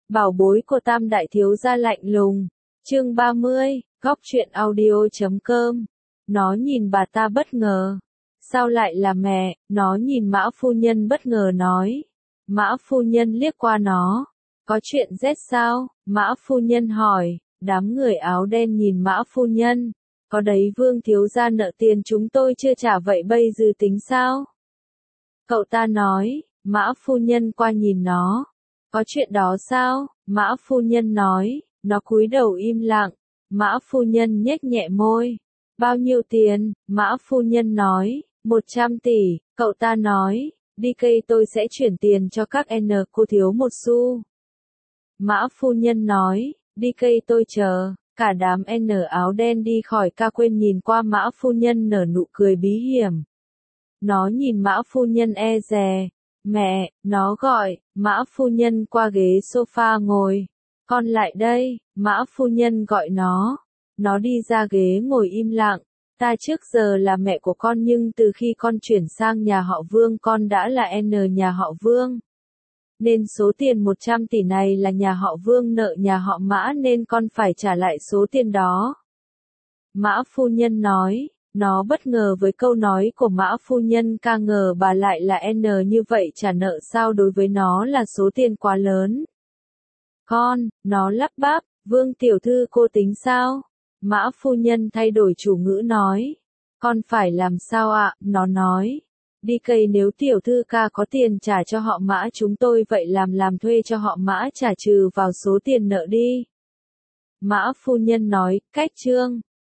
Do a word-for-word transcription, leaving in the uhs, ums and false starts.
Bảo bối của Tam Đại Thiếu Gia lạnh lùng. Chương ba mươi, góc truyện audio.com. Nó nhìn bà ta bất ngờ. Sao lại là mẹ? Nó nhìn Mã phu nhân bất ngờ nói. Mã phu nhân liếc qua nó. Có chuyện Z sao? Mã phu nhân hỏi. Đám người áo đen nhìn Mã phu nhân. Có đấy Vương thiếu gia nợ tiền chúng tôi chưa trả vậy bây giờ tính sao? Cậu ta nói. Mã phu nhân qua nhìn nó. Có chuyện đó sao? Mã phu nhân nói. Nó cúi đầu im lặng. Mã phu nhân nhếch nhẹ môi. Bao nhiêu tiền? Mã phu nhân nói. Một trăm tỷ. Cậu ta nói. Đi cây tôi sẽ chuyển tiền cho các N cô thiếu một xu. Mã phu nhân nói. Đi cây tôi chờ. Cả đám N áo đen đi khỏi ca quên nhìn qua Mã phu nhân nở nụ cười bí hiểm. Nó nhìn Mã phu nhân e dè. Mẹ, nó gọi. Mã phu nhân qua ghế sofa ngồi. Con lại đây. Mã phu nhân gọi nó. Nó đi ra ghế ngồi im lặng. Ta trước giờ là mẹ của con nhưng từ khi con chuyển sang nhà họ Vương con đã là N nhà họ Vương. Nên số tiền một trăm tỷ này là nhà họ Vương nợ nhà họ Mã nên con phải trả lại số tiền đó. Mã phu nhân nói. Nó bất ngờ với câu nói của Mã phu nhân, ca ngờ bà lại là N như vậy, trả nợ sao đối với nó là số tiền quá lớn. Con, nó lắp bắp, Vương tiểu thư cô tính sao? Mã phu nhân thay đổi chủ ngữ nói. Con phải làm sao ạ? Nó nói. Đi cây nếu tiểu thư ca có tiền trả cho họ Mã chúng tôi vậy làm làm thuê cho họ Mã trả trừ vào số tiền nợ đi. Mã phu nhân nói, cách trương.